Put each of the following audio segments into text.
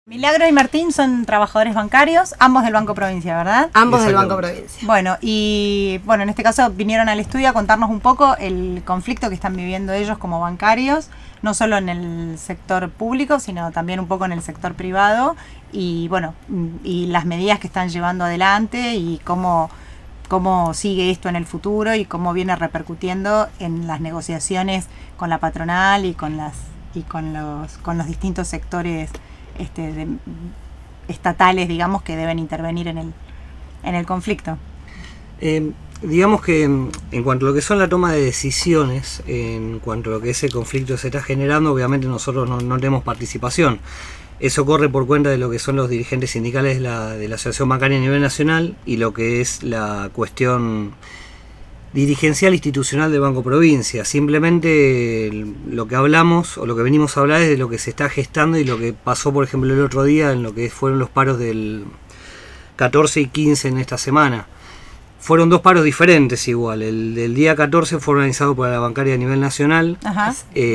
Milagro y Martín son trabajadores bancarios, ambos del Banco Provincia, ¿verdad? Ambos del Banco Provincia. Bueno, en este caso vinieron al estudio a contarnos un poco el conflicto que están viviendo ellos como bancarios, no solo en el sector público, sino también un poco en el sector privado, y las medidas que están llevando adelante y cómo sigue esto en el futuro y cómo viene repercutiendo en las negociaciones con la patronal y con los distintos sectores estatales, digamos, que deben intervenir en el conflicto. Digamos que en cuanto a lo que son la toma de decisiones, en cuanto a lo que ese conflicto se está generando, obviamente nosotros no tenemos participación. Eso corre por cuenta de lo que son los dirigentes sindicales de la Asociación Bancaria a nivel nacional y lo que es la cuestión dirigencial institucional del Banco Provincia. Simplemente lo que hablamos o lo que venimos a hablar es de lo que se está gestando y lo que pasó, por ejemplo, el otro día en lo que fueron los paros del 14 y 15 en esta semana. Fueron dos paros diferentes igual. El del día 14 fue organizado por la bancaria a nivel nacional. Ajá.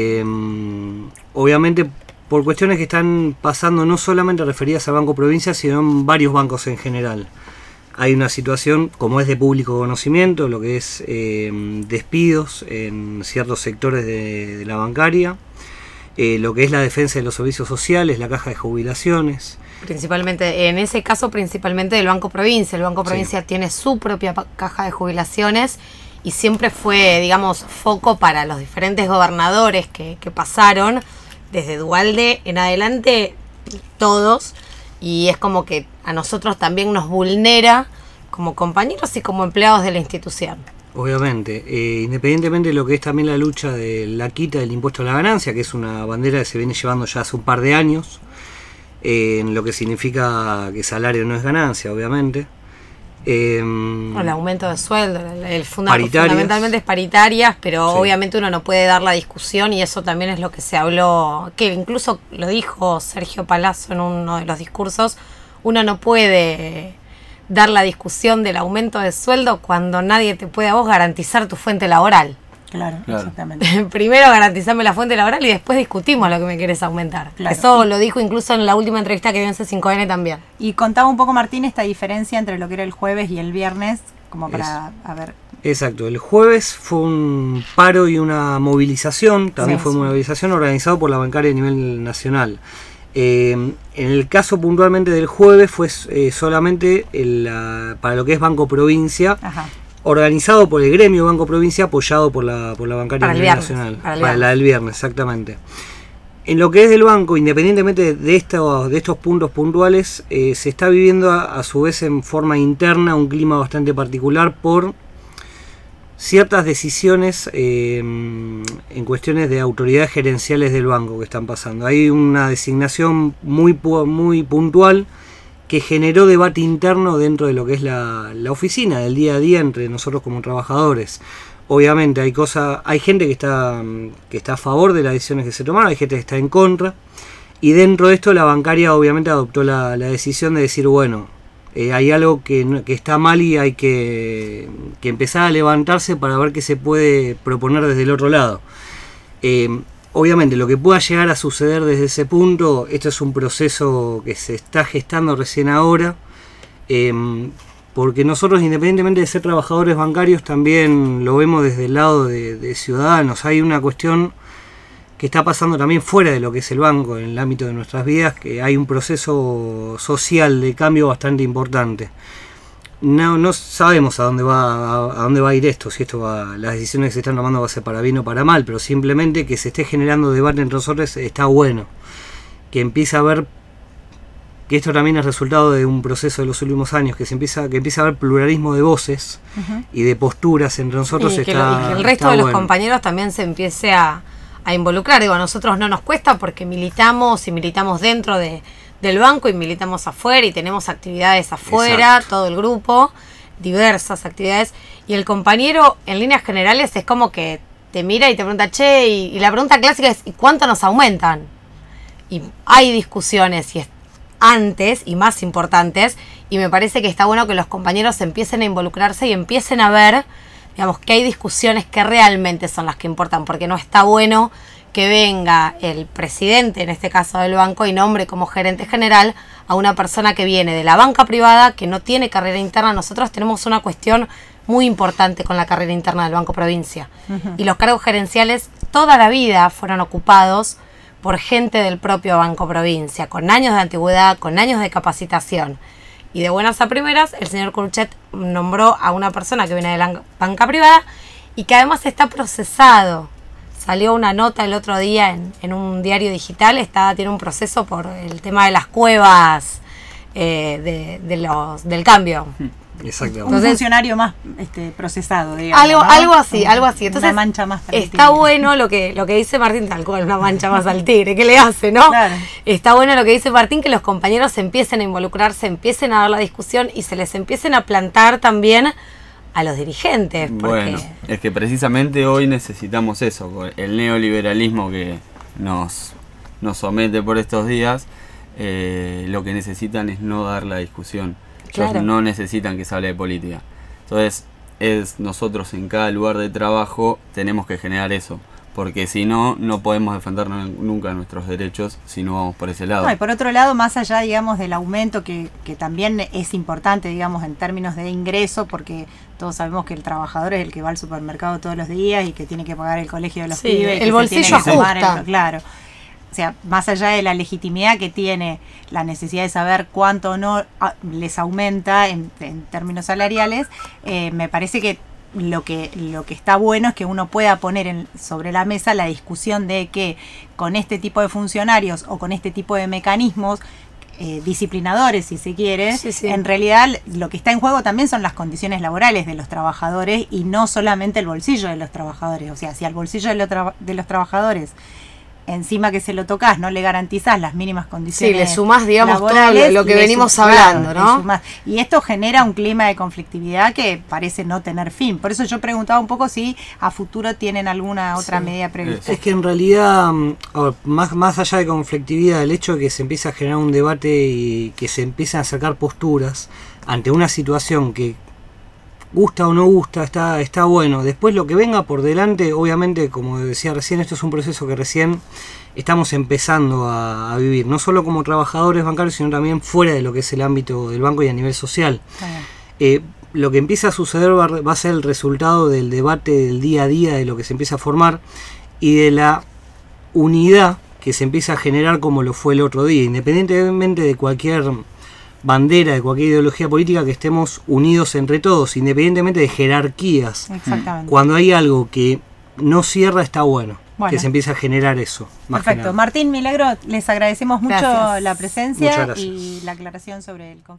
Obviamente por cuestiones que están pasando no solamente referidas al Banco Provincia, sino en varios bancos en general. Hay una situación, como es de público conocimiento, lo que es despidos en ciertos sectores de la bancaria, lo que es la defensa de los servicios sociales, la caja de jubilaciones. Principalmente, en ese caso, principalmente del Banco Provincia. El Banco Provincia tiene su propia caja de jubilaciones y siempre fue, digamos, foco para los diferentes gobernadores que pasaron, desde Duhalde en adelante, todos. Y es como que a nosotros también nos vulnera como compañeros y como empleados de la institución. Obviamente, independientemente de lo que es también la lucha de la quita del impuesto a la ganancia, que es una bandera que se viene llevando ya hace un par de años, en lo que significa que salario no es ganancia, obviamente. El aumento de sueldo, fundamentalmente es paritarias, pero sí, obviamente uno no puede dar la discusión y eso también es lo que se habló, que incluso lo dijo Sergio Palazzo en uno de los discursos, uno no puede dar la discusión del aumento de sueldo cuando nadie te puede a vos garantizar tu fuente laboral. Claro. Exactamente. Primero garantizame la fuente laboral y después discutimos lo que me querés aumentar. Claro. Eso lo dijo incluso en la última entrevista que dio en C5N también. Y contaba un poco, Martín, esta diferencia entre lo que era el jueves y el viernes, como para ver. Exacto, el jueves fue un paro y una movilización, también fue una movilización organizada por la bancaria a nivel nacional. En el caso puntualmente del jueves fue solamente para lo que es Banco Provincia. Ajá. Organizado por el gremio Banco Provincia, apoyado por la bancaria nacional. Para la del viernes, exactamente. En lo que es del banco, independientemente de estos puntos puntuales, se está viviendo a su vez en forma interna un clima bastante particular por ciertas decisiones en cuestiones de autoridades gerenciales del banco que están pasando. Hay una designación muy puntual que generó debate interno dentro de lo que es la oficina del día a día entre nosotros como trabajadores. Obviamente hay gente que está a favor de las decisiones que se tomaron, hay gente que está en contra, y dentro de esto la bancaria obviamente adoptó la decisión de decir, bueno, hay algo que está mal y hay que empezar a levantarse para ver qué se puede proponer desde el otro lado. Obviamente lo que pueda llegar a suceder desde ese punto, esto es un proceso que se está gestando recién ahora, porque nosotros, independientemente de ser trabajadores bancarios, también lo vemos desde el lado de ciudadanos. Hay una cuestión que está pasando también fuera de lo que es el banco, en el ámbito de nuestras vidas, que hay un proceso social de cambio bastante importante. No sabemos a dónde va a ir esto, si las decisiones que se están tomando va a ser para bien o para mal, pero simplemente que se esté generando debate entre nosotros está bueno. Que empiece a ver que esto también es resultado de un proceso de los últimos años, que empieza a haber pluralismo de voces y de posturas entre nosotros. Y que el resto de los compañeros también se empiece a involucrar. Digo, a nosotros no nos cuesta porque militamos dentro del banco y militamos afuera y tenemos actividades afuera. Exacto. Todo el grupo, diversas actividades, y el compañero en líneas generales es como que te mira y te pregunta, che, y la pregunta clásica es, ¿y cuánto nos aumentan? Y hay discusiones antes y más importantes, y me parece que está bueno que los compañeros empiecen a involucrarse y empiecen a ver, digamos, que hay discusiones que realmente son las que importan, porque no está bueno que venga el presidente, en este caso del banco, y nombre como gerente general a una persona que viene de la banca privada, que no tiene carrera interna. Nosotros tenemos una cuestión muy importante con la carrera interna del Banco Provincia. Y los cargos gerenciales toda la vida fueron ocupados por gente del propio Banco Provincia, con años de antigüedad, con años de capacitación. Y de buenas a primeras, el señor Curchet nombró a una persona que viene de la banca privada y que además está procesado. Salió una nota el otro día en un diario digital, tiene un proceso por el tema de las cuevas del cambio. Exactamente. Un funcionario más procesado, digamos. Algo así. Entonces, una mancha más para el está tigre. Bueno lo que dice Martín, tal cual, una mancha más al tigre. ¿Qué le hace, no? Claro. Está bueno lo que dice Martín, que los compañeros empiecen a involucrarse, empiecen a dar la discusión y se les empiecen a plantar también a los dirigentes. Bueno, es que precisamente hoy necesitamos eso, el neoliberalismo que nos somete por estos días, lo que necesitan es no dar la discusión. Ellos no necesitan que se hable de política. Entonces, nosotros en cada lugar de trabajo tenemos que generar eso, porque si no, no podemos defender nunca nuestros derechos si no vamos por ese lado. No, y por otro lado, más allá, digamos, del aumento que también es importante, digamos, en términos de ingreso, porque todos sabemos que el trabajador es el que va al supermercado todos los días y que tiene que pagar el colegio de los pibes. El bolsillo ajusta. Claro. O sea, más allá de la legitimidad que tiene la necesidad de saber cuánto o no les aumenta en términos salariales, me parece que lo que está bueno es que uno pueda poner sobre la mesa la discusión de que con este tipo de funcionarios o con este tipo de mecanismos disciplinadores, si se quiere, en realidad lo que está en juego también son las condiciones laborales de los trabajadores y no solamente el bolsillo de los trabajadores. O sea, si al bolsillo de los trabajadores encima que se lo tocas, no le garantizás las mínimas condiciones. Sí, le sumás, digamos, laborales, todo lo que venimos hablando, ¿no? Y esto genera un clima de conflictividad que parece no tener fin. Por eso yo preguntaba un poco si a futuro tienen alguna otra medida prevista. Es que en realidad, más allá de conflictividad, el hecho de que se empiece a generar un debate y que se empiecen a sacar posturas ante una situación que gusta o no gusta, está bueno. Después lo que venga por delante, obviamente, como decía recién, esto es un proceso que recién estamos empezando a vivir, no solo como trabajadores bancarios, sino también fuera de lo que es el ámbito del banco y a nivel social. Lo que empieza a suceder va a ser el resultado del debate del día a día, de lo que se empieza a formar y de la unidad que se empieza a generar como lo fue el otro día, independientemente de cualquier bandera, de cualquier ideología política, que estemos unidos entre todos, independientemente de jerarquías. Exactamente. Cuando hay algo que no cierra, está bueno que se empiece a generar eso. Perfecto. Martín, Milagro, les agradecemos mucho la presencia Muchas gracias. y la aclaración sobre el conflicto.